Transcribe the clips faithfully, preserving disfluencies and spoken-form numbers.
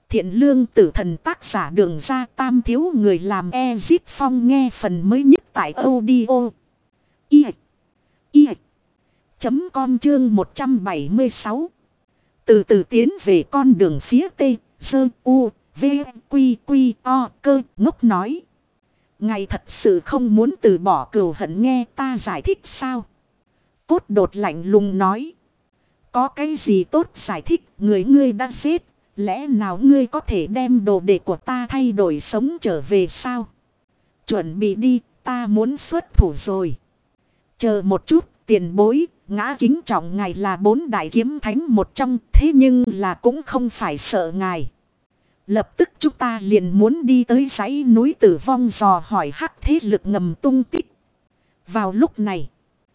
Thiện lương tử thần tác giả Đường Ra Tam thiếu người làm Ezip Phong nghe phần mới nhất tại audio. I. I. Chấm com chương một trăm bảy mươi sáu. Từ từ tiến về con đường phía Tây, Dơ, U, V, Quy, Quy, O, cơ, ngốc nói. Ngài thật sự không muốn từ bỏ cừu hận nghe ta giải thích sao? Cốt đột lạnh lùng nói. Có cái gì tốt giải thích, người ngươi đã giết. Lẽ nào ngươi có thể đem đồ đệ của ta thay đổi sống trở về sao? Chuẩn bị đi, ta muốn xuất thủ rồi. Chờ một chút, tiền bối, ngã kính trọng ngài là bốn đại kiếm thánh một trong, thế nhưng là cũng không phải sợ ngài. Lập tức chúng ta liền muốn đi tới dãy núi Tử Vong dò hỏi hắc thế lực ngầm tung tích. Vào lúc này,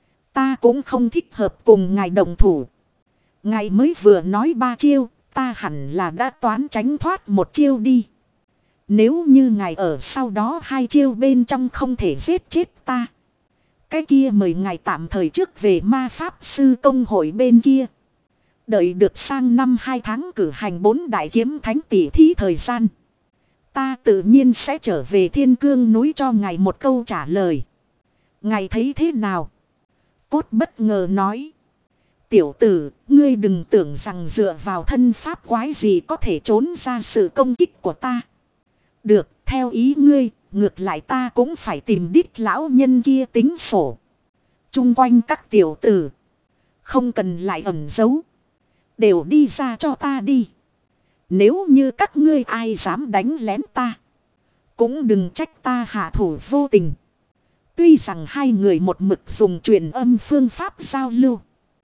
ta cũng không thích hợp cùng ngài đồng thủ. Ngài mới vừa nói ba chiêu, ta hẳn là đã toán tránh thoát một chiêu đi. Nếu như ngài ở sau đó hai chiêu bên trong không thể giết chết ta, cái kia mời ngài tạm thời trước về ma pháp sư công hội bên kia. Đợi được sang năm hai tháng cử hành bốn đại kiếm thánh tỷ thí thời gian, ta tự nhiên sẽ trở về Thiên Cương núi cho ngài một câu trả lời. Ngài thấy thế nào? Cốt bất ngờ nói. Tiểu tử, ngươi đừng tưởng rằng dựa vào thân pháp quái gì có thể trốn ra sự công kích của ta. Được, theo ý ngươi, ngược lại ta cũng phải tìm đít lão nhân kia tính sổ. Trung quanh các tiểu tử, không cần lại ẩn giấu, đều đi ra cho ta đi. Nếu như các ngươi ai dám đánh lén ta, cũng đừng trách ta hạ thủ vô tình. Tuy rằng hai người một mực dùng truyền âm phương pháp giao lưu,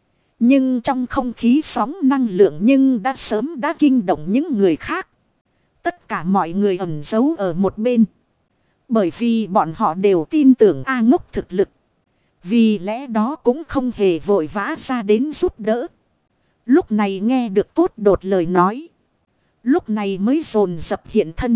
nhưng trong không khí sóng năng lượng nhưng đã sớm đã kinh động những người khác. Tất cả mọi người ẩn giấu ở một bên, bởi vì bọn họ đều tin tưởng A Ngốc thực lực. Vì lẽ đó cũng không hề vội vã ra đến giúp đỡ. Lúc này nghe được Cốt đột lời nói, lúc này mới dồn dập hiện thân.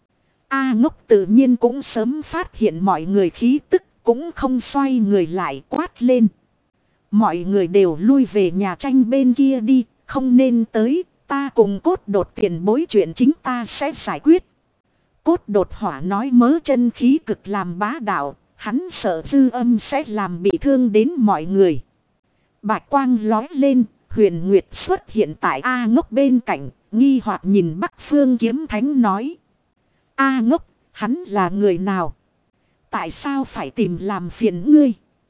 A Ngốc tự nhiên cũng sớm phát hiện mọi người khí tức, cũng không xoay người lại quát lên. Mọi người đều lui về nhà tranh bên kia đi, không nên tới, ta cùng Cốt đột tiền bối chuyện chính ta sẽ giải quyết. Cốt đột hỏa nói mớ chân khí cực làm bá đạo, hắn sợ dư âm sẽ làm bị thương đến mọi người. Bạch quang lói lên, Huyền Nguyệt xuất hiện tại A Ngốc bên cạnh, nghi hoặc nhìn Bắc Phương Kiếm Thánh nói. A Ngốc, hắn là người nào? Tại sao phải tìm làm phiền ngươi?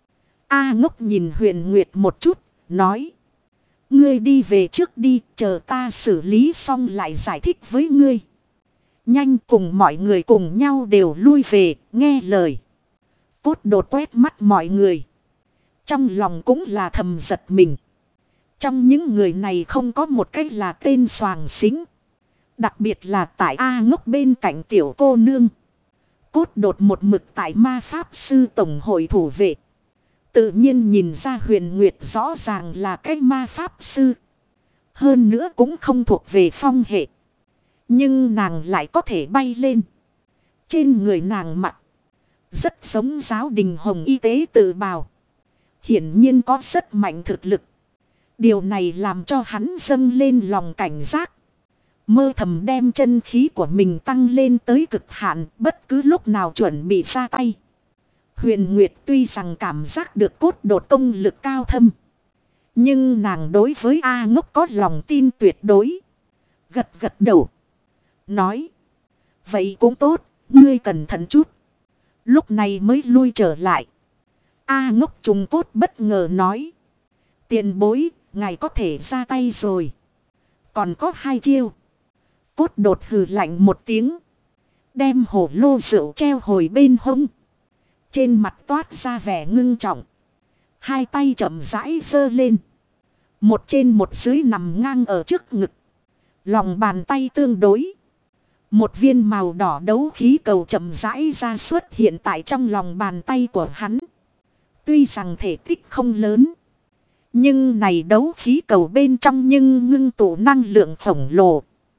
A Ngốc nhìn Huyền Nguyệt một chút, nói. Ngươi đi về trước đi, chờ ta xử lý xong lại giải thích với ngươi. Nhanh, cùng mọi người cùng nhau đều lui về, nghe lời. Cốt đột quét mắt mọi người, trong lòng cũng là thầm giật mình. Trong những người này không có một cách là tên Soàng Xính. Đặc biệt là tại A Ngốc bên cạnh tiểu cô nương. Cốt đột một mực tại ma pháp sư tổng hội thủ vệ, tự nhiên nhìn ra Huyền Nguyệt rõ ràng là cái ma pháp sư. Hơn nữa cũng không thuộc về phong hệ, nhưng nàng lại có thể bay lên. Trên người nàng mặc rất giống giáo đình hồng y tế tự bào, hiển nhiên có rất mạnh thực lực. Điều này làm cho hắn dâng lên lòng cảnh giác, mơ thầm đem chân khí của mình tăng lên tới cực hạn, bất cứ lúc nào chuẩn bị ra tay. Huyền Nguyệt tuy rằng cảm giác được Cốt đột công lực cao thâm, nhưng nàng đối với A Ngốc có lòng tin tuyệt đối. Gật gật đầu, nói. Vậy cũng tốt, ngươi cẩn thận chút. Lúc này mới lui trở lại. A Ngốc trùng Cốt bất ngờ nói. Tiền bối, ngài có thể ra tay rồi. Còn có hai chiêu. Cốt đột hừ lạnh một tiếng, đem hổ lô rượu treo hồi bên hông. Trên mặt toát ra vẻ ngưng trọng, hai tay chậm rãi giơ lên. Một trên một dưới nằm ngang ở trước ngực, lòng bàn tay tương đối. Một viên màu đỏ đấu khí cầu chậm rãi ra xuất hiện tại trong lòng bàn tay của hắn. Tuy rằng thể tích không lớn, nhưng này đấu khí cầu bên trong nhưng ngưng tụ năng lượng khổng lồ.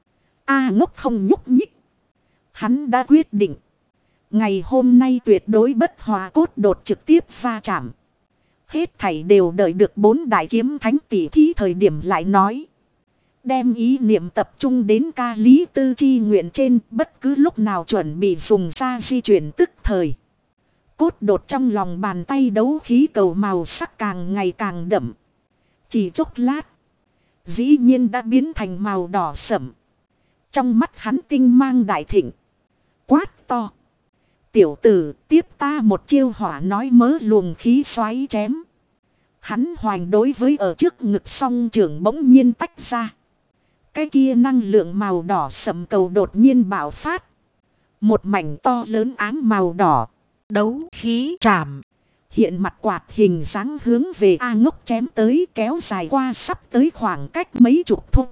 A Ngốc không nhúc nhích. Hắn đã quyết định, ngày hôm nay tuyệt đối bất hòa Cốt đột trực tiếp va chạm. Hết thảy đều đợi được bốn đại kiếm thánh tỷ thí thời điểm lại nói. đem ý niệm tập trung đến ca lý tư chi nguyện trên, bất cứ lúc nào chuẩn bị dùng ra di chuyển tức thời. Cốt đột trong lòng bàn tay đấu khí cầu màu sắc càng ngày càng đậm. Chỉ chốc lát, dĩ nhiên đã biến thành màu đỏ sẫm. Trong mắt hắn tinh mang đại thịnh. Quát to. Tiểu tử, tiếp ta một chiêu hỏa nói mớ luồng khí xoáy chém. Hắn hoành đối với ở trước ngực song trưởng bỗng nhiên tách ra. Cái kia năng lượng màu đỏ sẫm cầu đột nhiên bạo phát. Một mảnh to lớn áng màu đỏ. Đấu khí chạm. Hiện mặt quạt hình dáng hướng về A Ngốc chém tới, kéo dài qua sắp tới khoảng cách mấy chục thung.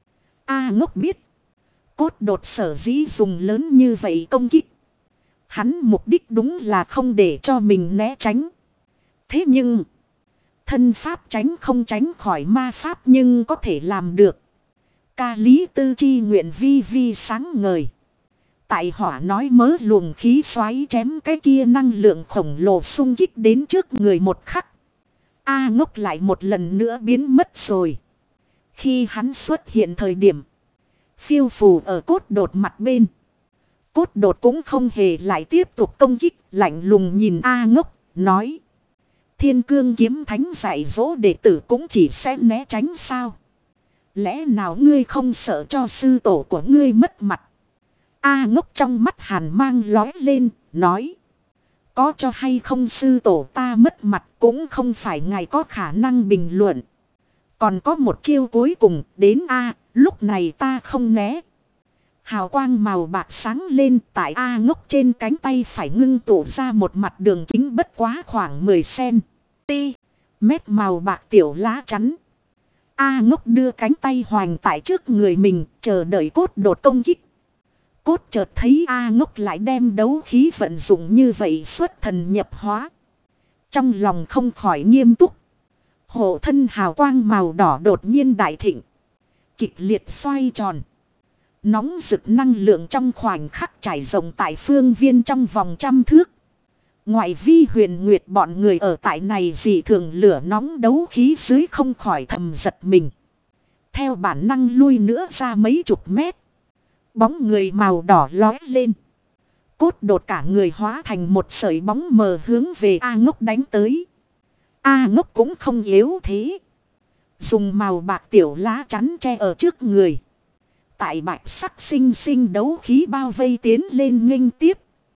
A Ngốc biết. Cốt đột sở dĩ dùng lớn như vậy công kích. Hắn mục đích đúng là không để cho mình né tránh. Thế nhưng, thân pháp tránh không tránh khỏi ma pháp nhưng có thể làm được. Ca lý tư chi nguyện vi vi sáng ngời. Tại hỏa nói mớ luồng khí xoáy chém cái kia năng lượng khổng lồ xung kích đến trước người một khắc. A Ngốc lại một lần nữa biến mất rồi. Khi hắn xuất hiện thời điểm, phiêu phù ở cốt đột mặt bên. Cốt đột cũng không hề lại tiếp tục công kích, lạnh lùng nhìn A Ngốc, nói. Thiên cương kiếm thánh dạy dỗ đệ tử cũng chỉ sẽ né tránh sao. Lẽ nào ngươi không sợ cho sư tổ của ngươi mất mặt? A Ngốc trong mắt hàn mang lói lên, nói. Có cho hay không sư tổ ta mất mặt cũng không phải ngài có khả năng bình luận. Còn có một chiêu cuối cùng đến A, lúc này ta không né. Hào quang màu bạc sáng lên tại A Ngốc trên cánh tay phải ngưng tụ ra một mặt đường kính bất quá khoảng mười xăng-ti-mét màu bạc tiểu lá chắn. A Ngốc đưa cánh tay hoành tại trước người mình chờ đợi cốt đột công kích. Cốt chợt thấy A Ngốc lại đem đấu khí vận dụng như vậy xuất thần nhập hóa. Trong lòng không khỏi nghiêm túc. Hộ thân hào quang màu đỏ đột nhiên đại thịnh. Kịch liệt xoay tròn. Nóng rực năng lượng trong khoảnh khắc trải rộng tại phương viên trong vòng trăm thước. Ngoại vi huyền nguyệt bọn người ở tại này dị thường lửa nóng đấu khí dưới không khỏi thầm giật mình. Theo bản năng lui nữa ra mấy chục mét. Bóng người màu đỏ lói lên. Cốt đột cả người hóa thành một sợi bóng mờ hướng về A Ngốc đánh tới. A Ngốc cũng không yếu thế. Dùng màu bạc tiểu lá chắn che ở trước người. Tại bạch sắc sinh sinh đấu khí bao vây tiến lên nghênh tiếp.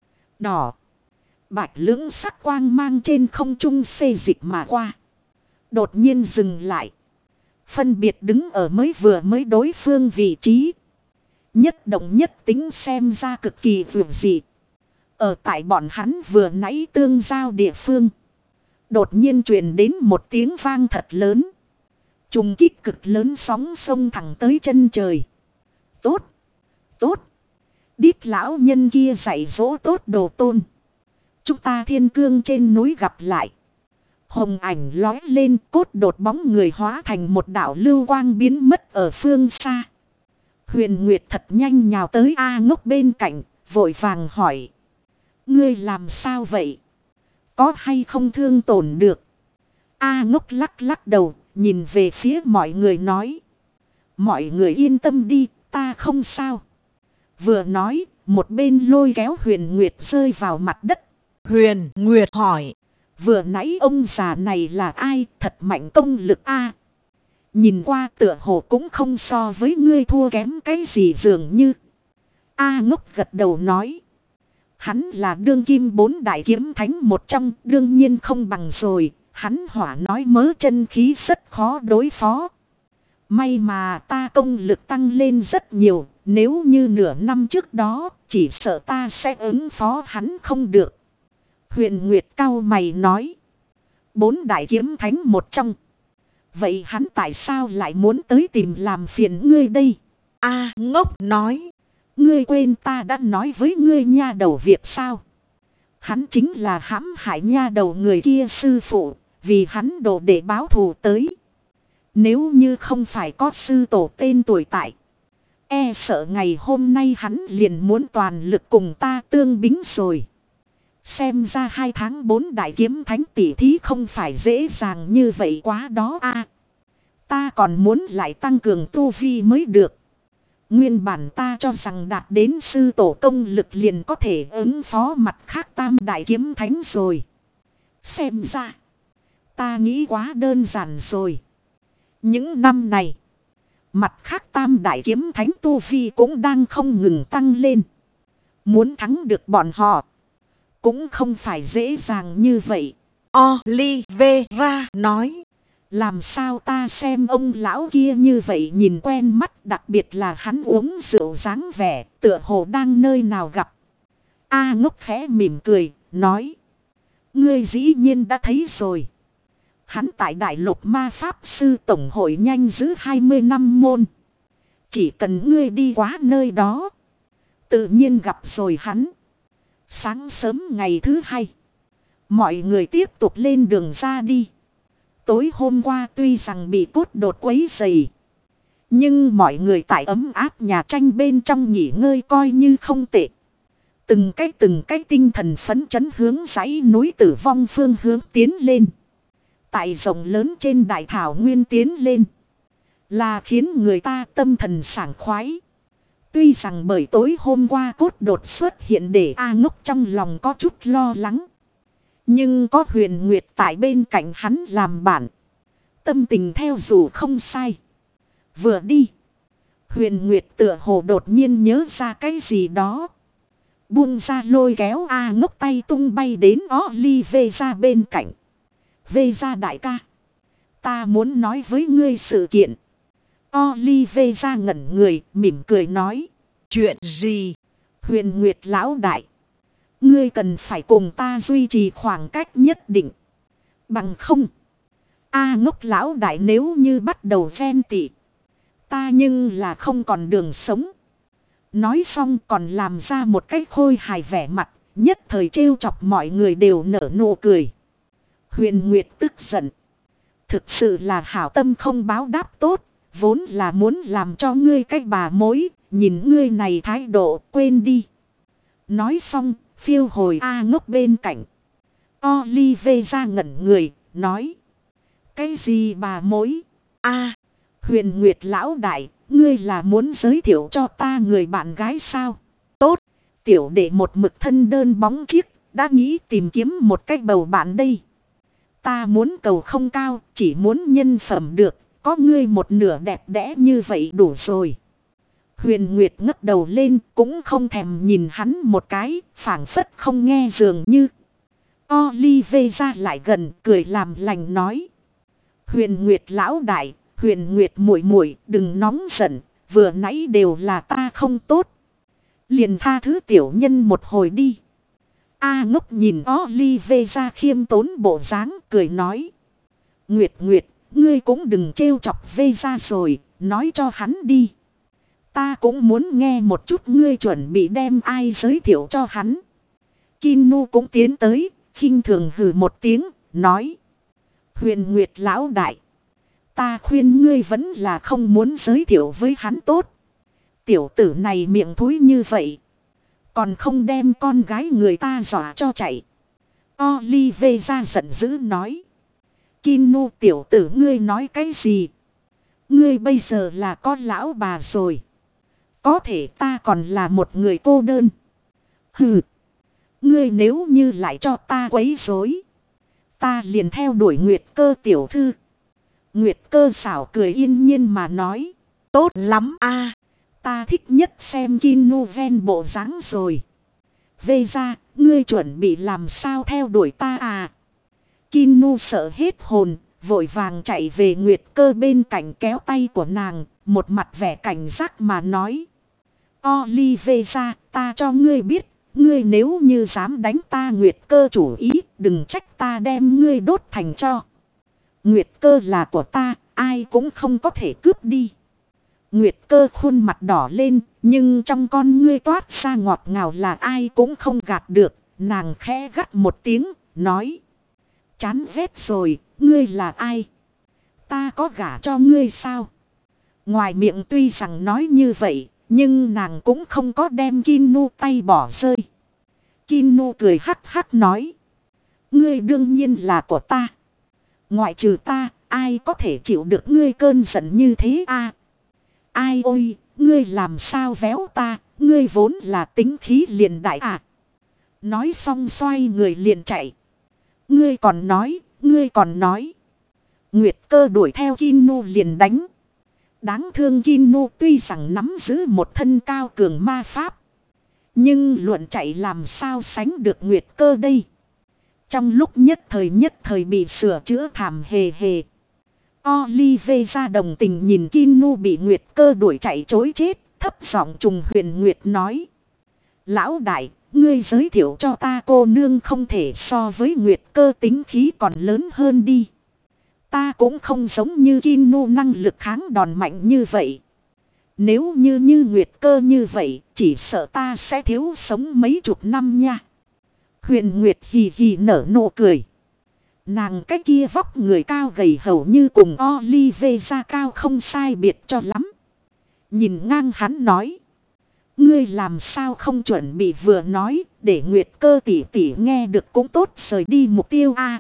Đỏ. Bạch lưỡng sắc quang mang trên không trung xê dịch mà qua. Đột nhiên dừng lại. Phân biệt đứng ở mới vừa mới đối phương vị trí. Nhất động nhất tính xem ra cực kỳ vượt dị. Ở tại bọn hắn vừa nãy tương giao địa phương. Đột nhiên truyền đến một tiếng vang thật lớn. Trùng kích cực lớn sóng sông thẳng tới chân trời. Tốt. Tốt. Điếc lão nhân kia dạy dỗ tốt đồ tôn. Chúng ta thiên cương trên núi gặp lại. Hồng ảnh lói lên cốt đột bóng người hóa thành một đạo lưu quang biến mất ở phương xa. Huyền Nguyệt thật nhanh nhào tới A Ngốc bên cạnh, vội vàng hỏi. Ngươi làm sao vậy? Có hay không thương tổn được? A Ngốc lắc lắc đầu, nhìn về phía mọi người nói. Mọi người yên tâm đi, ta không sao. Vừa nói, một bên lôi kéo Huyền Nguyệt rơi vào mặt đất. Huyền Nguyệt hỏi. Vừa nãy ông già này là ai? Thật mạnh công lực a. Nhìn qua tựa hồ cũng không so với ngươi thua kém cái gì dường như. A Ngốc gật đầu nói. Hắn là đương kim bốn đại kiếm thánh một trong, đương nhiên không bằng rồi. Hắn hỏa nói mớ chân khí rất khó đối phó. May mà ta công lực tăng lên rất nhiều. Nếu như nửa năm trước đó, chỉ sợ ta sẽ ứng phó hắn không được. Huyền Nguyệt cao mày nói. Bốn đại kiếm thánh một trong. Vậy hắn tại sao lại muốn tới tìm làm phiền ngươi đây? A Ngốc nói. Ngươi quên ta đã nói với ngươi nha đầu việc sao? Hắn chính là hãm hại nha đầu người kia sư phụ. Vì hắn đồ để báo thù tới. Nếu như không phải có sư tổ tên tuổi tại. E sợ ngày hôm nay hắn liền muốn toàn lực cùng ta tương bính rồi. Xem ra hai tháng bốn đại kiếm thánh tỷ thí không phải dễ dàng như vậy quá đó a. Ta còn muốn lại tăng cường tu vi mới được. Nguyên bản ta cho rằng đạt đến sư tổ công lực liền có thể ứng phó mặt khác tam đại kiếm thánh rồi. Xem ra, ta nghĩ quá đơn giản rồi. Những năm này, mặt khác tam đại kiếm thánh tu vi cũng đang không ngừng tăng lên. Muốn thắng được bọn họ, cũng không phải dễ dàng như vậy. Oliveira nói. Làm sao ta xem ông lão kia như vậy nhìn quen mắt, đặc biệt là hắn uống rượu dáng vẻ, tựa hồ đang nơi nào gặp. A Ngốc khẽ mỉm cười, nói. Ngươi dĩ nhiên đã thấy rồi. Hắn tại Đại Lục Ma Pháp Sư Tổng hội nhanh giữ hai mươi năm môn. Chỉ cần ngươi đi qua nơi đó, tự nhiên gặp rồi hắn. Sáng sớm ngày thứ hai, mọi người tiếp tục lên đường ra đi. Tối hôm qua tuy rằng bị cốt đột quấy dày, nhưng mọi người tại ấm áp nhà tranh bên trong nghỉ ngơi coi như không tệ. Từng cái từng cái tinh thần phấn chấn hướng dãy núi Tử Vong phương hướng tiến lên. Tại rộng lớn trên đại thảo nguyên tiến lên, là khiến người ta tâm thần sảng khoái. Tuy rằng bởi tối hôm qua cốt đột xuất hiện để A Ngốc trong lòng có chút lo lắng, nhưng có Huyền Nguyệt tại bên cạnh hắn làm bạn, tâm tình theo dù không sai. Vừa đi, Huyền Nguyệt tựa hồ đột nhiên nhớ ra cái gì đó, buông ra lôi kéo A Ngốc tay tung bay đến Oliveira bên cạnh. Vê ra đại ca, ta muốn nói với ngươi sự kiện. Oliveira ngẩn người, mỉm cười nói. Chuyện gì? Huyền Nguyệt lão đại, ngươi cần phải cùng ta duy trì khoảng cách nhất định. Bằng không, A Ngốc lão đại nếu như bắt đầu ghen tị, ta nhưng là không còn đường sống. Nói xong còn làm ra một cái khôi hài vẻ mặt, nhất thời trêu chọc mọi người đều nở nụ cười. Huyền Nguyệt tức giận. Thực sự là hảo tâm không báo đáp tốt, vốn là muốn làm cho ngươi cái bà mối, nhìn ngươi này thái độ, quên đi. Nói xong, phiêu hồi A Ngốc bên cạnh. Oliveira ngẩn người, nói. Cái gì bà mối? A, Huyền Nguyệt lão đại, ngươi là muốn giới thiệu cho ta người bạn gái sao? tốt. Tiểu đệ một mực thân đơn bóng chiếc, đã nghĩ tìm kiếm một cách bầu bạn đây. Ta muốn cầu không cao, chỉ muốn nhân phẩm được, có ngươi một nửa đẹp đẽ như vậy đủ rồi. Huyền Nguyệt ngất đầu lên, cũng không thèm nhìn hắn một cái, phảng phất không nghe dường như. Oliveira lại gần, cười làm lành nói. Huyền Nguyệt lão đại, Huyền Nguyệt muội muội, đừng nóng giận, vừa nãy đều là ta không tốt. Liền tha thứ tiểu nhân một hồi đi. A Ngốc nhìn Oliveira khiêm tốn bộ dáng, cười nói. Nguyệt Nguyệt, ngươi cũng đừng trêu chọc vê ra rồi, nói cho hắn đi. Ta cũng muốn nghe một chút ngươi chuẩn bị đem ai giới thiệu cho hắn. Kinu cũng tiến tới, khinh thường hừ một tiếng, nói. Huyền Nguyệt lão đại, ta khuyên ngươi vẫn là không muốn giới thiệu với hắn tốt. Tiểu tử này miệng thúi như vậy, còn không đem con gái người ta dọa cho chạy. Oliveira giận dữ nói. Kinu tiểu tử ngươi nói cái gì? Ngươi bây giờ là con lão bà rồi. Có thể ta còn là một người cô đơn. Hừ. Ngươi nếu như lại cho ta quấy rối, ta liền theo đuổi Nguyệt Cơ tiểu thư. Nguyệt Cơ xảo cười yên nhiên mà nói. Tốt lắm a, ta thích nhất xem Kinu ven bộ dáng rồi. Vê ra, ngươi chuẩn bị làm sao theo đuổi ta à? Kinu sợ hết hồn, vội vàng chạy về Nguyệt Cơ bên cạnh kéo tay của nàng, một mặt vẻ cảnh giác mà nói. Oliveira, ta cho ngươi biết, ngươi nếu như dám đánh ta Nguyệt Cơ chủ ý, đừng trách ta đem ngươi đốt thành tro. Nguyệt Cơ là của ta, ai cũng không có thể cướp đi. Nguyệt Cơ khuôn mặt đỏ lên, nhưng trong con ngươi toát ra ngọt ngào là ai cũng không gạt được. Nàng khẽ gắt một tiếng, nói. Chán ghét rồi, ngươi là ai? Ta có gả cho ngươi sao? Ngoài miệng tuy rằng nói như vậy, nhưng nàng cũng không có đem Kinu tay bỏ rơi. Kinu cười hắc hắc nói. Ngươi đương nhiên là của ta. Ngoại trừ ta, ai có thể chịu được ngươi cơn giận như thế a? Ai ôi, ngươi làm sao véo ta, ngươi vốn là tính khí liền đại à. Nói xong xoay người liền chạy. Ngươi còn nói, ngươi còn nói. Nguyệt Cơ đuổi theo Kinu liền đánh. Đáng thương Kinu tuy rằng nắm giữ một thân cao cường ma pháp. Nhưng luận chạy làm sao sánh được Nguyệt Cơ đây. Trong lúc nhất thời nhất thời bị sửa chữa thảm hề hề. Olive đồng tình nhìn Kinu bị Nguyệt Cơ đuổi chạy chối chết. Thấp giọng trùng huyền Nguyệt nói. Lão đại, ngươi giới thiệu cho ta cô nương không thể so với Nguyệt Cơ tính khí còn lớn hơn đi. Ta cũng không giống như Kinu năng lực kháng đòn mạnh như vậy. Nếu như như Nguyệt Cơ như vậy, chỉ sợ ta sẽ thiếu sống mấy chục năm nha. Huyền Nguyệt hì hì nở nụ cười. Nàng cái kia vóc người cao gầy hầu như cùng Olive ra cao không sai biệt cho lắm. Nhìn ngang hắn nói. Ngươi làm sao không chuẩn bị vừa nói để Nguyệt Cơ tỷ tỷ nghe được cũng tốt rời đi mục tiêu a.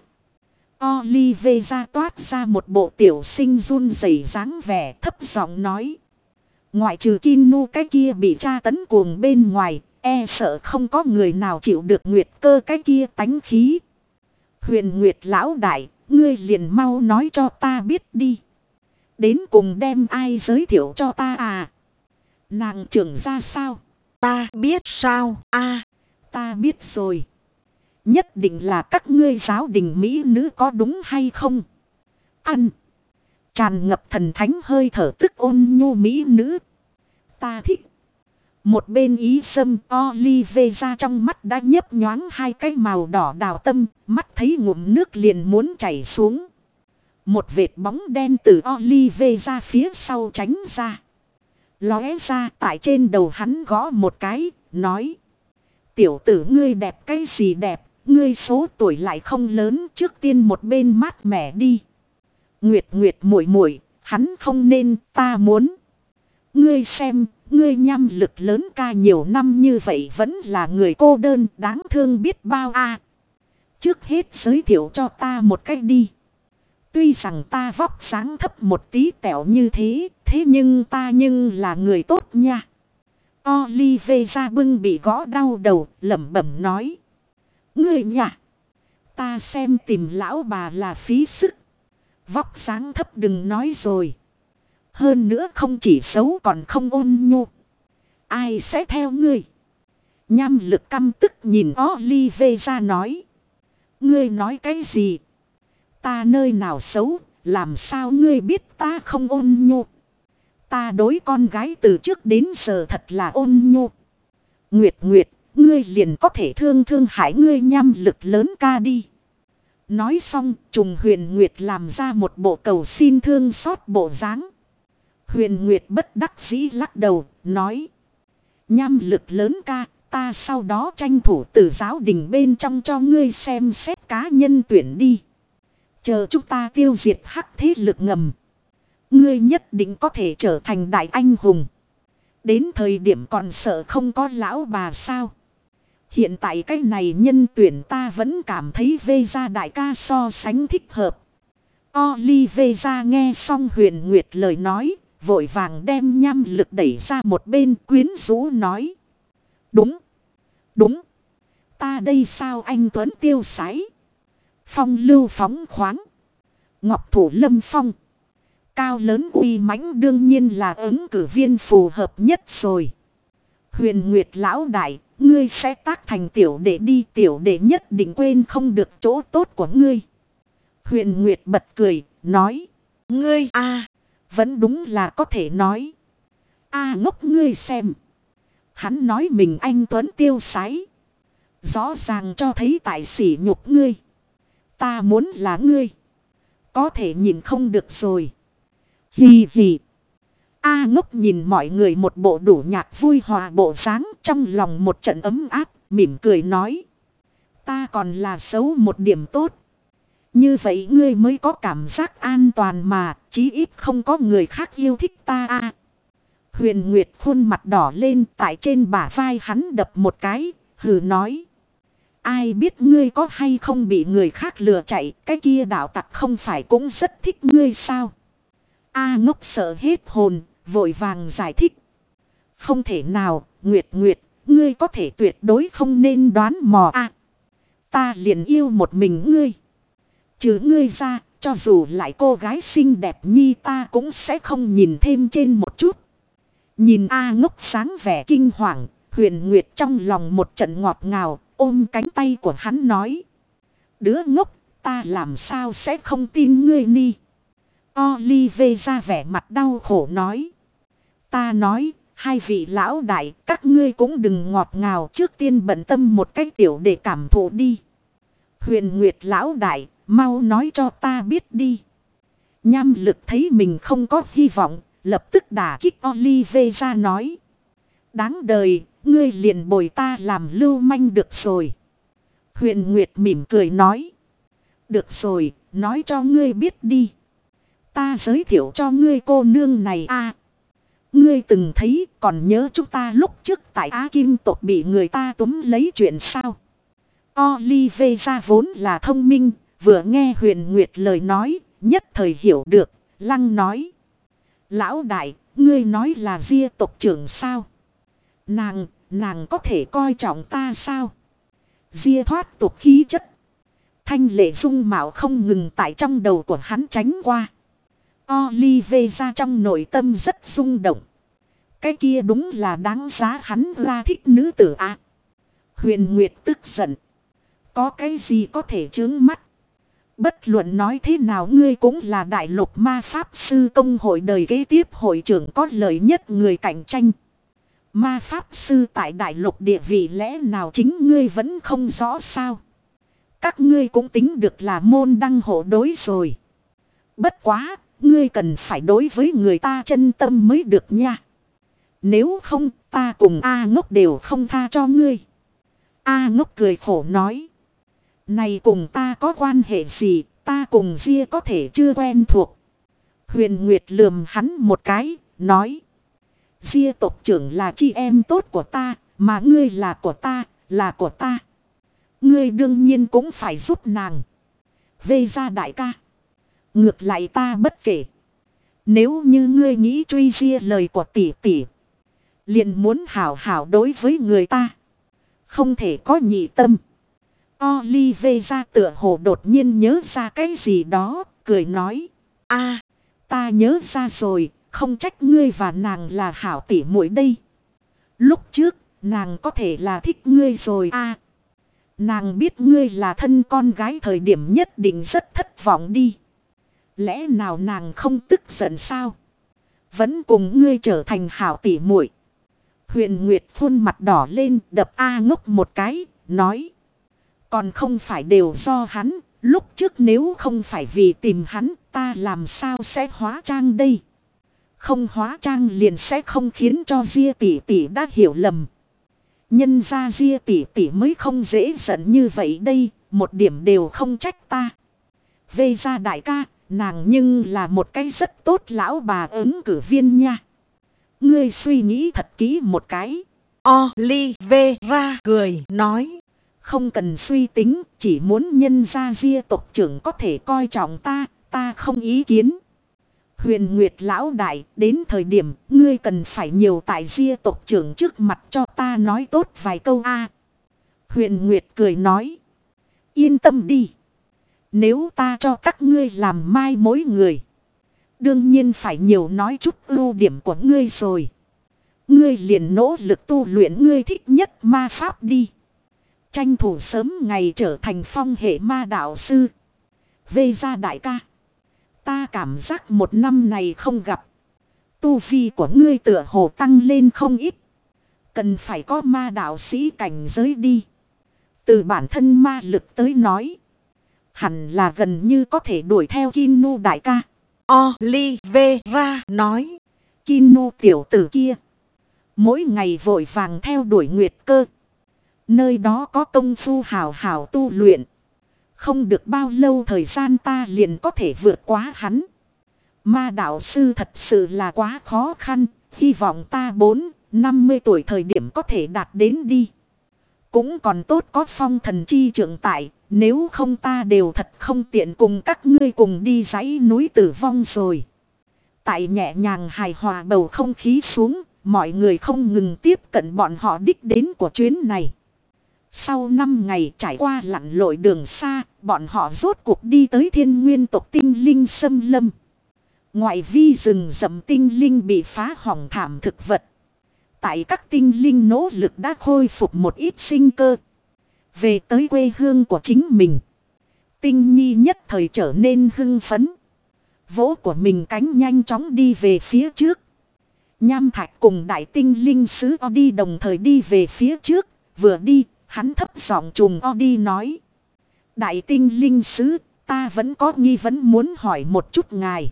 Olive ra toát ra một bộ tiểu sinh run rẩy dáng vẻ thấp giọng nói. Ngoại trừ Kinu cái kia bị tra tấn cuồng bên ngoài, e sợ không có người nào chịu được Nguyệt Cơ cái kia tánh khí. Huyền Nguyệt lão đại, ngươi liền mau nói cho ta biết đi. Đến cùng đem ai giới thiệu cho ta à? Nàng trưởng ra sao? Ta biết sao a? Ta biết rồi. Nhất định là các ngươi giáo đình mỹ nữ có đúng hay không? Ăn. Tràn ngập thần thánh hơi thở tức ôn nhu mỹ nữ. Ta thích. Một bên ý sâm Olive ra trong mắt đã nhấp nhoáng hai cái màu đỏ đào tâm. Mắt thấy ngụm nước liền muốn chảy xuống. Một vệt bóng đen từ Olive ra phía sau tránh ra. Lóe ra tại trên đầu hắn gõ một cái, nói. Tiểu tử ngươi đẹp cái gì đẹp, ngươi số tuổi lại không lớn, trước tiên một bên mát mẻ đi. Nguyệt Nguyệt muội muội, hắn không nên, ta muốn. Ngươi xem, ngươi nhăm lực lớn ca nhiều năm như vậy vẫn là người cô đơn, đáng thương biết bao a. Trước hết giới thiệu cho ta một cách đi. Tuy rằng ta vóc sáng thấp một tí tẹo như thế, thế nhưng ta nhưng là người tốt nha. Olive ra bưng bị gõ đau đầu, lẩm bẩm nói. Ngươi nhỉ? Ta xem tìm lão bà là phí sức. Vóc sáng thấp đừng nói rồi. Hơn nữa không chỉ xấu còn không ôn nhu. Ai sẽ theo ngươi? Nham lực căm tức nhìn Olive ra nói. Ngươi nói cái gì? Ta nơi nào xấu, làm sao ngươi biết ta không ôn nhu? Ta đối con gái từ trước đến giờ thật là ôn nhu. Nguyệt Nguyệt, ngươi liền có thể thương thương hại ngươi nhăm lực lớn ca đi. Nói xong, trùng Huyền Nguyệt làm ra một bộ cầu xin thương xót bộ dáng. Huyền Nguyệt bất đắc dĩ lắc đầu, nói. Nhăm lực lớn ca, ta sau đó tranh thủ từ giáo đình bên trong cho ngươi xem xét cá nhân tuyển đi. Chờ chúng ta tiêu diệt hắc thế lực ngầm. Ngươi nhất định có thể trở thành đại anh hùng. Đến thời điểm còn sợ không có lão bà sao. Hiện tại cái này nhân tuyển ta vẫn cảm thấy vê gia đại ca so sánh thích hợp. Olive ra nghe xong Huyền Nguyệt lời nói. Vội vàng đem nhăm lực đẩy ra một bên quyến rũ nói. Đúng. Đúng. Ta đây sao anh Tuấn tiêu sái. Phong lưu phóng khoáng. Ngọc thủ lâm phong. Cao lớn uy mãnh đương nhiên là ứng cử viên phù hợp nhất rồi. Huyền Nguyệt lão đại, ngươi sẽ tác thành tiểu đệ đi, tiểu đệ nhất định quên không được chỗ tốt của ngươi. Huyền Nguyệt bật cười, nói. Ngươi a Vẫn đúng là có thể nói. A ngốc ngươi xem. Hắn nói mình anh Tuấn tiêu sái. Rõ ràng cho thấy tại sỉ nhục ngươi. Ta muốn là ngươi. Có thể nhìn không được rồi. Hì hì. A ngốc nhìn mọi người một bộ đủ nhạc vui hòa bộ dáng trong lòng một trận ấm áp, mỉm cười nói. Ta còn là xấu một điểm tốt. Như vậy ngươi mới có cảm giác an toàn mà, chí ít không có người khác yêu thích ta a. Huyền Nguyệt khuôn mặt đỏ lên tại trên bả vai hắn đập một cái, hừ nói. Ai biết ngươi có hay không bị người khác lừa chạy. Cái kia đạo tặc không phải cũng rất thích ngươi sao? A Ngốc sợ hết hồn. Vội vàng giải thích. Không thể nào. Nguyệt Nguyệt. Ngươi có thể tuyệt đối không nên đoán mò a. Ta liền yêu một mình ngươi. Trừ ngươi ra. Cho dù lại cô gái xinh đẹp nhi ta cũng sẽ không nhìn thêm trên một chút. Nhìn A Ngốc sáng vẻ kinh hoàng. Huyền Nguyệt trong lòng một trận ngọt ngào. Ôm cánh tay của hắn nói. Đứa ngốc, ta làm sao sẽ không tin ngươi ni. Olive ra vẻ mặt đau khổ nói. Ta nói, hai vị lão đại, các ngươi cũng đừng ngọt ngào. Trước tiên bận tâm một cách tiểu để cảm thụ đi. Huyền Nguyệt lão đại, mau nói cho ta biết đi. Nham Lực thấy mình không có hy vọng, lập tức đả kích Olive ra nói. Đáng đời. Ngươi liền bồi ta làm lưu manh được rồi. Huyền Nguyệt mỉm cười nói. Được rồi, nói cho ngươi biết đi. Ta giới thiệu cho ngươi cô nương này a. Ngươi từng thấy còn nhớ chúng ta lúc trước tại Á Kim tộc bị người ta túm lấy chuyện sao? Olive ra vốn là thông minh, vừa nghe Huyền Nguyệt lời nói, nhất thời hiểu được, lăng nói. Lão đại, ngươi nói là Gia tộc trưởng sao? Nàng, nàng có thể coi trọng ta sao? Gia thoát tục khí chất. Thanh lệ dung mạo không ngừng tại trong đầu của hắn tránh qua. Olive ra trong nội tâm rất rung động. Cái kia đúng là đáng giá hắn ra thích nữ tử ạ. À. Huyền Nguyệt tức giận. Có cái gì có thể chướng mắt? Bất luận nói thế nào ngươi cũng là đại lục ma pháp sư công hội đời kế tiếp hội trưởng có lợi nhất người cạnh tranh. Ma pháp sư tại đại lục địa vị lẽ nào chính ngươi vẫn không rõ sao? Các ngươi cũng tính được là môn đăng hộ đối rồi. Bất quá, ngươi cần phải đối với người ta chân tâm mới được nha. Nếu không, ta cùng A Ngốc đều không tha cho ngươi. A Ngốc cười khổ nói. Này cùng ta có quan hệ gì, ta cùng Gia có thể chưa quen thuộc. Huyền Nguyệt lườm hắn một cái, nói. Gia tộc trưởng là chị em tốt của ta, mà ngươi là của ta, là của ta. Ngươi đương nhiên cũng phải giúp nàng. Vê ra đại ca. Ngược lại ta bất kể. Nếu như ngươi nghĩ truy Gia lời của tỷ tỷ, liền muốn hảo hảo đối với người ta. Không thể có nhị tâm. Olive ra tựa hồ đột nhiên nhớ ra cái gì đó, cười nói. A, ta nhớ ra rồi, không trách ngươi và nàng là hảo tỷ muội đây. Lúc trước, nàng có thể là thích ngươi rồi a. Nàng biết ngươi là thân con gái thời điểm nhất định rất thất vọng đi. Lẽ nào nàng không tức giận sao? Vẫn cùng ngươi trở thành hảo tỷ muội. Huyền Nguyệt khuôn mặt đỏ lên đập A Ngốc một cái, nói. Còn không phải đều do hắn, lúc trước nếu không phải vì tìm hắn, ta làm sao sẽ hóa trang đây? Không hóa trang liền sẽ không khiến cho Gia tỷ tỷ đã hiểu lầm. Nhân ra Gia tỷ tỷ mới không dễ giận như vậy đây, một điểm đều không trách ta. Vê ra đại ca, nàng nhưng là một cái rất tốt lão bà ứng cử viên nha. Ngươi suy nghĩ thật kỹ một cái. Olivera cười nói. Không cần suy tính, chỉ muốn nhân ra Gia tộc trưởng có thể coi trọng ta, ta không ý kiến. Huyền Nguyệt lão đại, đến thời điểm ngươi cần phải nhiều tại Gia tộc trưởng trước mặt cho ta nói tốt vài câu a. Huyền Nguyệt cười nói. Yên tâm đi. Nếu ta cho các ngươi làm mai mối người, đương nhiên phải nhiều nói chút ưu điểm của ngươi rồi. Ngươi liền nỗ lực tu luyện ngươi thích nhất ma pháp đi. Tranh thủ sớm ngày trở thành phong hệ ma đạo sư. Vê ra đại ca. Ta cảm giác một năm này không gặp. Tu vi của ngươi tựa hồ tăng lên không ít. Cần phải có ma đạo sĩ cảnh giới đi. Từ bản thân ma lực tới nói. Hẳn là gần như có thể đuổi theo Kinu đại ca. Olivera nói. Kinu tiểu tử kia. Mỗi ngày vội vàng theo đuổi Nguyệt Cơ. Nơi đó có công phu hào hào tu luyện. Không được bao lâu thời gian ta liền có thể vượt quá hắn. Ma đạo sư thật sự là quá khó khăn. Hy vọng ta bốn, năm mươi tuổi thời điểm có thể đạt đến đi. cũng còn tốt có phong thần chi trưởng tại. Nếu không ta đều thật không tiện cùng các ngươi cùng đi dãy núi tử vong rồi. Tại nhẹ nhàng hài hòa bầu không khí xuống. Mọi người không ngừng tiếp cận bọn họ đích đến của chuyến này. Sau năm ngày trải qua lặn lội đường xa. Bọn họ rốt cuộc đi tới thiên nguyên tộc tinh linh xâm lâm. Ngoại vi rừng rậm tinh linh bị phá hỏng thảm thực vật. Tại các tinh linh nỗ lực đã khôi phục một ít sinh cơ. Về tới quê hương của chính mình. Tinh nhi nhất thời trở nên hưng phấn. Vỗ của mình cánh nhanh chóng đi về phía trước. Nham Thạch cùng đại tinh linh sứ Odi đồng thời đi về phía trước. Vừa đi, hắn thấp giọng trùng Odi nói. Đại tinh linh sứ, ta vẫn có nghi vấn muốn hỏi một chút ngài.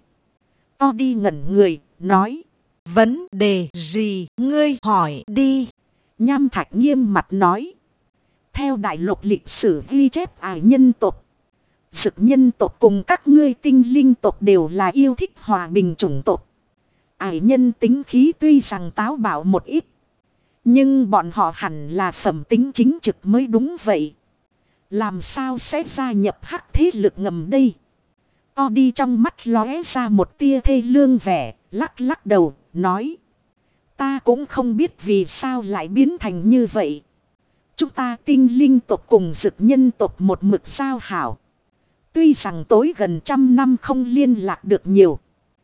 Odi ngẩn người, nói. Vấn đề gì ngươi hỏi đi. Nham Thạch nghiêm mặt nói. Theo đại lục lịch sử ghi chép ải nhân tộc. Dực nhân tộc cùng các ngươi tinh linh tộc đều là yêu thích hòa bình chủng tộc. Ải nhân tính khí tuy rằng táo bạo một ít. Nhưng bọn họ hẳn là phẩm tính chính trực mới đúng vậy. Làm sao sẽ gia nhập hắc thế lực ngầm đây? Odi trong mắt lóe ra một tia thê lương vẻ, lắc lắc đầu, nói. Ta cũng không biết vì sao lại biến thành như vậy. Chúng ta tinh linh tộc cùng dực nhân tộc một mực giao hảo. Tuy rằng tối gần trăm năm không liên lạc được nhiều.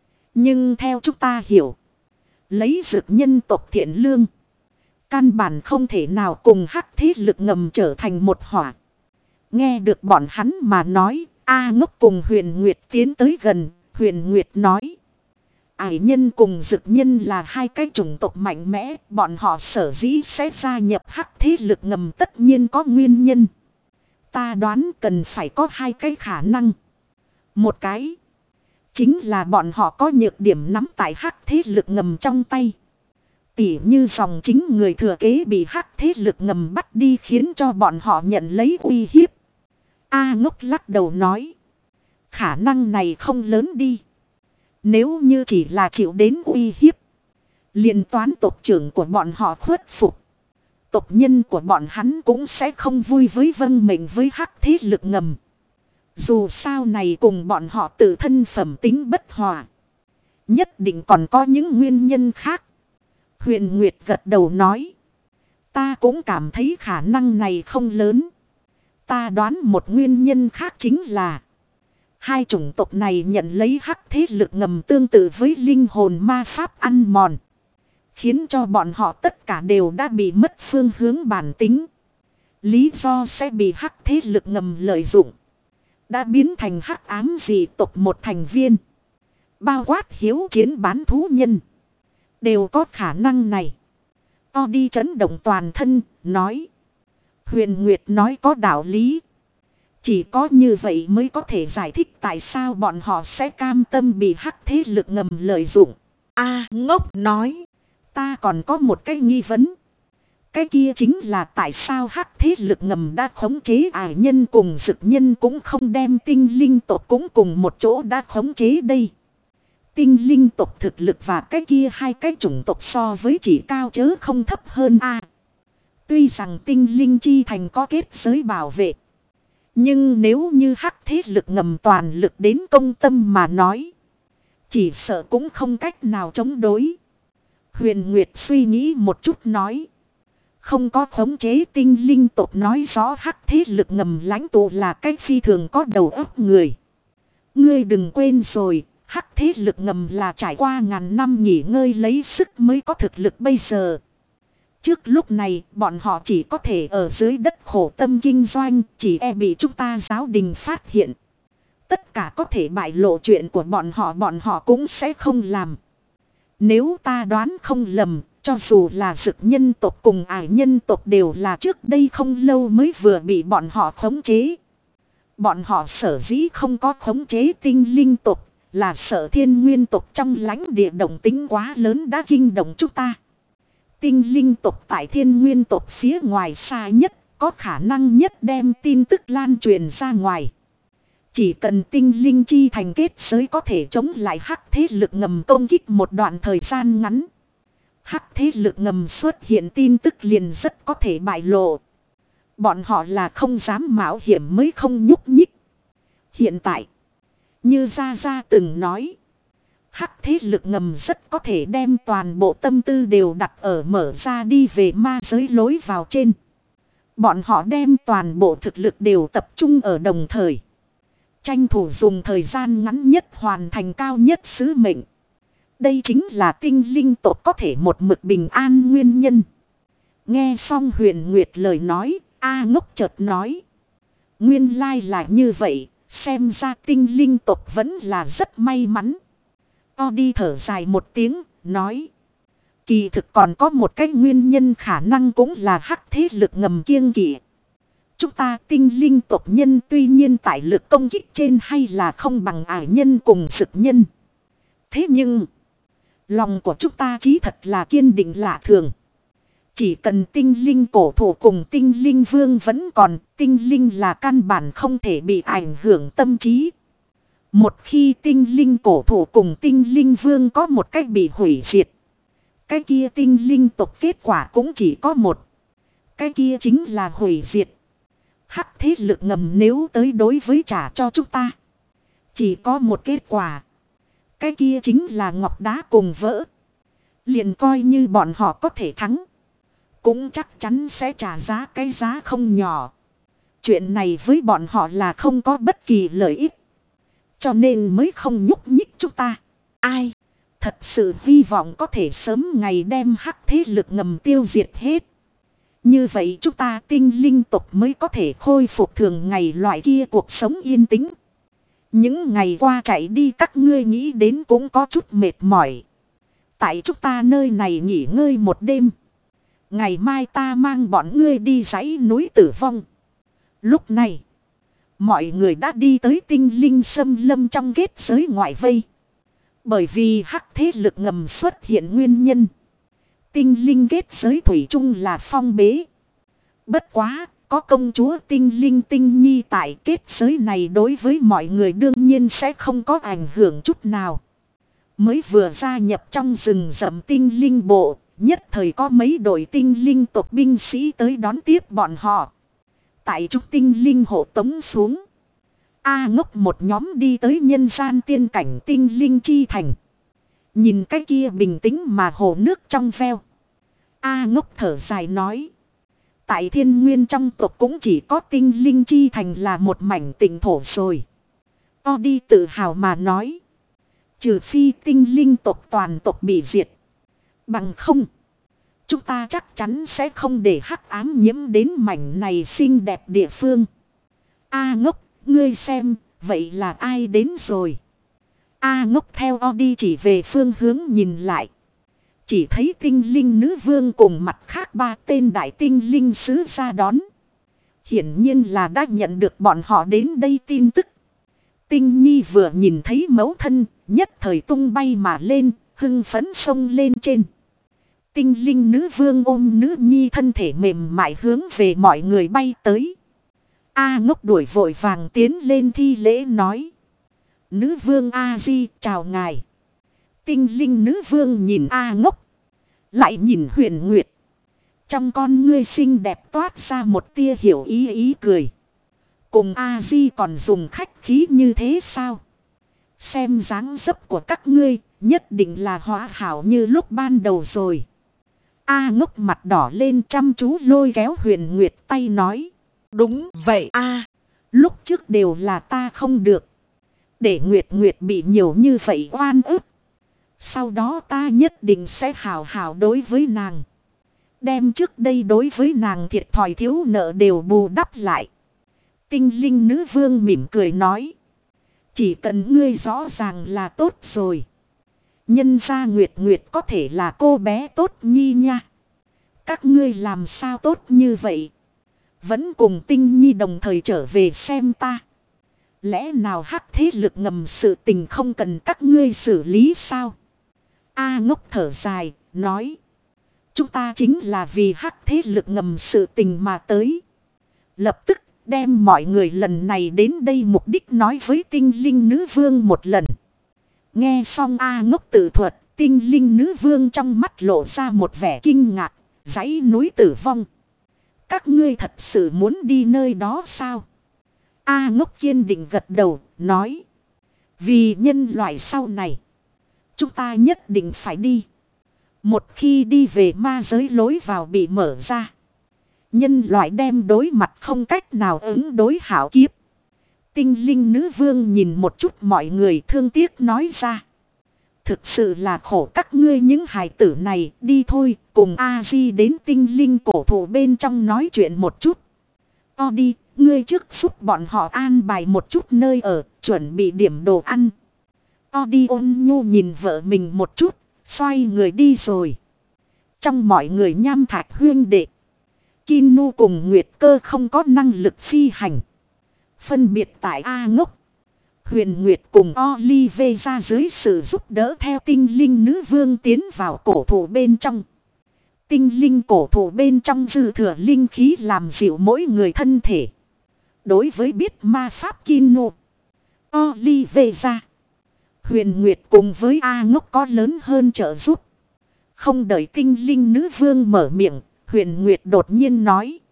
Nhưng theo chúng ta hiểu. Lấy dực nhân tộc thiện lương. Căn bản không thể nào cùng hắc thế lực ngầm trở thành một hỏa. Nghe được bọn hắn mà nói. A Ngốc cùng Huyền Nguyệt tiến tới gần. Huyền Nguyệt nói. Ải nhân cùng dực nhân là hai cái chủng tộc mạnh mẽ. Bọn họ sở dĩ sẽ gia nhập hắc thế lực ngầm tất nhiên có nguyên nhân. Ta đoán cần phải có hai cái khả năng. Một cái. Chính là bọn họ có nhược điểm nắm tại hắc thế lực ngầm trong tay. Tỉ như dòng chính người thừa kế bị hắc thế lực ngầm bắt đi khiến cho bọn họ nhận lấy uy hiếp. A Ngốc lắc đầu nói. Khả năng này không lớn đi. Nếu như chỉ là chịu đến uy hiếp. Liên toán tộc trưởng của bọn họ khuất phục. Tộc nhân của bọn hắn cũng sẽ không vui với vâng mệnh với hắc thế lực ngầm. Dù sao này cùng bọn họ tự thân phẩm tính bất hòa. Nhất định còn có những nguyên nhân khác. Huyền Nguyệt gật đầu nói. Ta cũng cảm thấy khả năng này không lớn. Ta đoán một nguyên nhân khác chính là. Hai chủng tộc này nhận lấy hắc thế lực ngầm tương tự với linh hồn ma pháp ăn mòn. Khiến cho bọn họ tất cả đều đã bị mất phương hướng bản tính. Lý do sẽ bị hắc thế lực ngầm lợi dụng. Đã biến thành hắc ám dị tộc một thành viên. Bao quát hiếu chiến bán thú nhân. Đều có khả năng này. Odi chấn động toàn thân, nói. Huyền Nguyệt nói có đạo lý. Chỉ có như vậy mới có thể giải thích tại sao bọn họ sẽ cam tâm bị hắc thế lực ngầm lợi dụng. A Ngốc nói. Ta còn có một cái nghi vấn. Cái kia chính là tại sao hắc thế lực ngầm đã khống chế ải nhân cùng dực nhân cũng không đem tinh linh tộc cũng cùng một chỗ đã khống chế đây. Tinh linh tộc thực lực và cái kia hai cái chủng tộc so với chỉ cao chớ không thấp hơn a. Tuy rằng tinh linh chi thành có kết giới bảo vệ. Nhưng nếu như hắc thế lực ngầm toàn lực đến công tâm mà nói. Chỉ sợ cũng không cách nào chống đối. Huyền Nguyệt suy nghĩ một chút nói. Không có khống chế tinh linh tộc nói rõ hắc thế lực ngầm lãnh tụ là cách phi thường có đầu óc người. Ngươi đừng quên rồi, hắc thế lực ngầm là trải qua ngàn năm nghỉ ngơi lấy sức mới có thực lực bây giờ. Trước lúc này, bọn họ chỉ có thể ở dưới đất khổ tâm kinh doanh, chỉ e bị chúng ta giáo đình phát hiện. Tất cả có thể bại lộ chuyện của bọn họ bọn họ cũng sẽ không làm. Nếu ta đoán không lầm, cho dù là dực nhân tộc cùng ải nhân tộc đều là trước đây không lâu mới vừa bị bọn họ khống chế. Bọn họ sở dĩ không có khống chế tinh linh tộc, là sợ thiên nguyên tộc trong lãnh địa động tính quá lớn đã kinh động chúng ta. Tinh linh tộc tại thiên nguyên tộc phía ngoài xa nhất, có khả năng nhất đem tin tức lan truyền ra ngoài. Chỉ cần tinh linh chi thành kết giới có thể chống lại hắc thế lực ngầm công kích một đoạn thời gian ngắn. Hắc thế lực ngầm xuất hiện tin tức liền rất có thể bại lộ. Bọn họ là không dám mạo hiểm mới không nhúc nhích. Hiện tại, như Gia Gia từng nói, hắc thế lực ngầm rất có thể đem toàn bộ tâm tư đều đặt ở mở ra đi về ma giới lối vào trên. Bọn họ đem toàn bộ thực lực đều tập trung ở đồng thời. Tranh thủ dùng thời gian ngắn nhất hoàn thành cao nhất sứ mệnh. Đây chính là tinh linh tộc có thể một mực bình an nguyên nhân. Nghe xong Huyền Nguyệt lời nói, A Ngốc chợt nói. Nguyên lai là như vậy, xem ra tinh linh tộc vẫn là rất may mắn. O đi thở dài một tiếng, nói. Kỳ thực còn có một cái nguyên nhân khả năng cũng là hắc thế lực ngầm kiêng kỵ. Chúng ta tinh linh tộc nhân tuy nhiên tại lực công kích trên hay là không bằng ải nhân cùng sực nhân. Thế nhưng, lòng của chúng ta chí thật là kiên định lạ thường. Chỉ cần tinh linh cổ thụ cùng tinh linh vương vẫn còn, tinh linh là căn bản không thể bị ảnh hưởng tâm trí. Một khi tinh linh cổ thụ cùng tinh linh vương có một cách bị hủy diệt, cái kia tinh linh tộc kết quả cũng chỉ có một. Cái kia chính là hủy diệt. Hắc thế lực ngầm nếu tới đối với trả cho chúng ta, chỉ có một kết quả. Cái kia chính là ngọc đá cùng vỡ. Liền coi như bọn họ có thể thắng, cũng chắc chắn sẽ trả giá cái giá không nhỏ. Chuyện này với bọn họ là không có bất kỳ lợi ích. Cho nên mới không nhúc nhích chúng ta. Ai? Thật sự hy vọng có thể sớm ngày đem hắc thế lực ngầm tiêu diệt hết. Như vậy chúng ta tinh linh tộc mới có thể khôi phục thường ngày loại kia cuộc sống yên tĩnh. Những ngày qua chạy đi các ngươi nghĩ đến cũng có chút mệt mỏi. Tại chúng ta nơi này nghỉ ngơi một đêm. Ngày mai ta mang bọn ngươi đi dãy núi Tử Vong. Lúc này, mọi người đã đi tới tinh linh xâm lâm trong kết giới ngoại vây. Bởi vì hắc thế lực ngầm xuất hiện nguyên nhân, tinh linh kết giới thủy chung là phong bế. Bất quá, có công chúa tinh linh tinh nhi tại kết giới này đối với mọi người đương nhiên sẽ không có ảnh hưởng chút nào. Mới vừa gia nhập trong rừng rậm tinh linh bộ, nhất thời có mấy đội tinh linh tộc binh sĩ tới đón tiếp bọn họ. Tại trúc tinh linh hộ tống xuống, A Ngốc một nhóm đi tới nhân gian tiên cảnh tinh linh chi thành. Nhìn cái kia bình tĩnh mà hồ nước trong veo, A Ngốc thở dài nói. Tại thiên nguyên trong tộc cũng chỉ có tinh linh chi thành là một mảnh tịnh thổ rồi. O đi tự hào mà nói. Trừ phi tinh linh tộc toàn tộc bị diệt. Bằng không, chúng ta chắc chắn sẽ không để hắc ám nhiễm đến mảnh này xinh đẹp địa phương. A Ngốc, ngươi xem, vậy là ai đến rồi? A Ngốc theo O đi chỉ về phương hướng nhìn lại. Chỉ thấy tinh linh nữ vương cùng mặt khác ba tên đại tinh linh sứ ra đón. Hiển nhiên là đã nhận được bọn họ đến đây tin tức. Tinh nhi vừa nhìn thấy mẫu thân, nhất thời tung bay mà lên, hưng phấn sông lên trên. Tinh linh nữ vương ôm nữ nhi thân thể mềm mại hướng về mọi người bay tới. A Ngốc đuổi vội vàng tiến lên thi lễ nói. Nữ vương A-di chào ngài. Tinh linh nữ vương nhìn A Ngốc, lại nhìn Huyền Nguyệt. Trong con ngươi xinh đẹp toát ra một tia hiểu ý ý cười. Cùng A-di còn dùng khách khí như thế sao? Xem dáng dấp của các ngươi, nhất định là hóa hảo như lúc ban đầu rồi. A Ngốc mặt đỏ lên chăm chú lôi kéo Huyền Nguyệt tay nói. Đúng vậy a, lúc trước đều là ta không được. Để Nguyệt Nguyệt bị nhiều như vậy oan ức. Sau đó ta nhất định sẽ hào hào đối với nàng. Đem trước đây đối với nàng thiệt thòi thiếu nợ đều bù đắp lại. Tinh linh nữ vương mỉm cười nói. Chỉ cần ngươi rõ ràng là tốt rồi. Nhân ra Nguyệt Nguyệt có thể là cô bé tốt nhi nha. Các ngươi làm sao tốt như vậy? Vẫn cùng tinh nhi đồng thời trở về xem ta. Lẽ nào hắc thế lực ngầm sự tình không cần các ngươi xử lý sao? A Ngốc thở dài, nói. Chúng ta chính là vì hắc thế lực ngầm sự tình mà tới. Lập tức đem mọi người lần này đến đây mục đích nói với tinh linh nữ vương một lần. Nghe xong A Ngốc tự thuật, tinh linh nữ vương trong mắt lộ ra một vẻ kinh ngạc, dãy núi Tử Vong. Các ngươi thật sự muốn đi nơi đó sao? A Ngốc kiên định gật đầu, nói. Vì nhân loại sau này, chúng ta nhất định phải đi. Một khi đi về ma giới lối vào bị mở ra, nhân loại đem đối mặt không cách nào ứng đối hảo kiếp. Tinh linh nữ vương nhìn một chút mọi người thương tiếc nói ra. Thực sự là khổ các ngươi những hài tử này, đi thôi, cùng A-di đến tinh linh cổ thụ bên trong nói chuyện một chút. O đi, ngươi trước giúp bọn họ an bài một chút nơi ở, chuẩn bị điểm đồ ăn. O đi ôn nhu nhìn vợ mình một chút, xoay người đi rồi. Trong mọi người nham thạch huyên đệ, Kinu cùng Nguyệt Cơ không có năng lực phi hành. Phân biệt tại A Ngốc, Huyền Nguyệt cùng Olive ra dưới sự giúp đỡ theo tinh linh nữ vương tiến vào cổ thụ bên trong. Tinh linh cổ thụ bên trong dư thừa linh khí làm dịu mỗi người thân thể. Đối với biết ma pháp Kinu, Olive ra, Huyền Nguyệt cùng với A Ngốc có lớn hơn trợ giúp. Không đợi tinh linh nữ vương mở miệng, Huyền Nguyệt đột nhiên nói.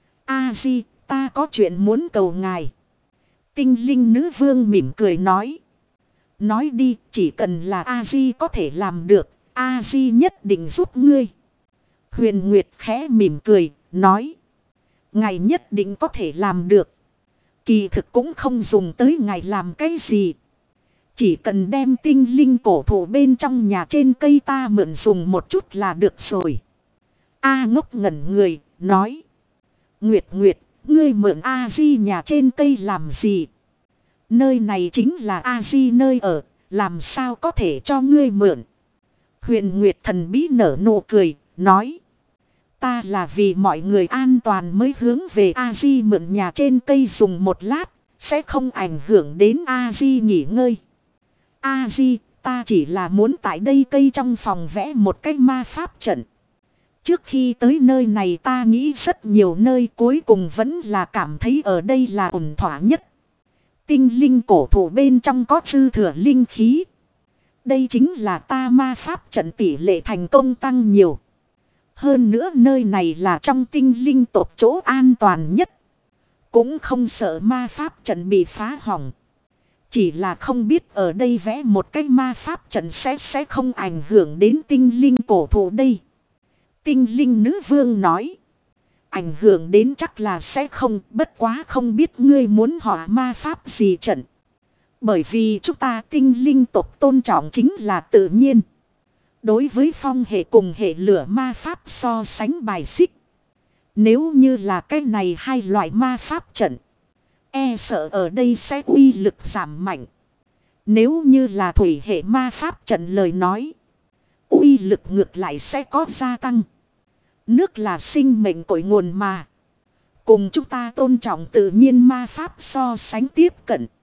A-di, ta có chuyện muốn cầu ngài. Tinh linh nữ vương mỉm cười nói. Nói đi, chỉ cần là A-di có thể làm được, A-di nhất định giúp ngươi. Huyền Nguyệt khẽ mỉm cười, nói. Ngài nhất định có thể làm được. Kỳ thực cũng không dùng tới ngài làm cái gì. Chỉ cần đem tinh linh cổ thụ bên trong nhà trên cây ta mượn dùng một chút là được rồi. A Ngốc ngẩn người, nói. Nguyệt Nguyệt, ngươi mượn A-di nhà trên cây làm gì? Nơi này chính là A-di nơi ở, làm sao có thể cho ngươi mượn? Huyền Nguyệt thần bí nở nụ cười, nói. Ta là vì mọi người an toàn mới hướng về A-di mượn nhà trên cây dùng một lát, sẽ không ảnh hưởng đến A-di nghỉ ngơi. A-di, ta chỉ là muốn tại đây cây trong phòng vẽ một cái ma pháp trận. Trước khi tới nơi này ta nghĩ rất nhiều nơi, cuối cùng vẫn là cảm thấy ở đây là ổn thỏa nhất. Tinh linh cổ thụ bên trong có dư thừa linh khí. Đây chính là ta ma pháp trận tỷ lệ thành công tăng nhiều. Hơn nữa nơi này là trong tinh linh tộc chỗ an toàn nhất. Cũng không sợ ma pháp trận bị phá hỏng. Chỉ là không biết ở đây vẽ một cái ma pháp trận sẽ sẽ không ảnh hưởng đến tinh linh cổ thụ đây. Tinh linh nữ vương nói. Ảnh hưởng đến chắc là sẽ không, bất quá không biết ngươi muốn họa ma pháp gì trận. Bởi vì chúng ta tinh linh tộc tôn trọng chính là tự nhiên. Đối với phong hệ cùng hệ lửa ma pháp so sánh bài xích. Nếu như là cái này hai loại ma pháp trận, e sợ ở đây sẽ uy lực giảm mạnh. Nếu như là thủy hệ ma pháp trận lời nói, uy lực ngược lại sẽ có gia tăng. Nước là sinh mệnh cội nguồn mà. Cùng chúng ta tôn trọng tự nhiên ma pháp so sánh tiếp cận.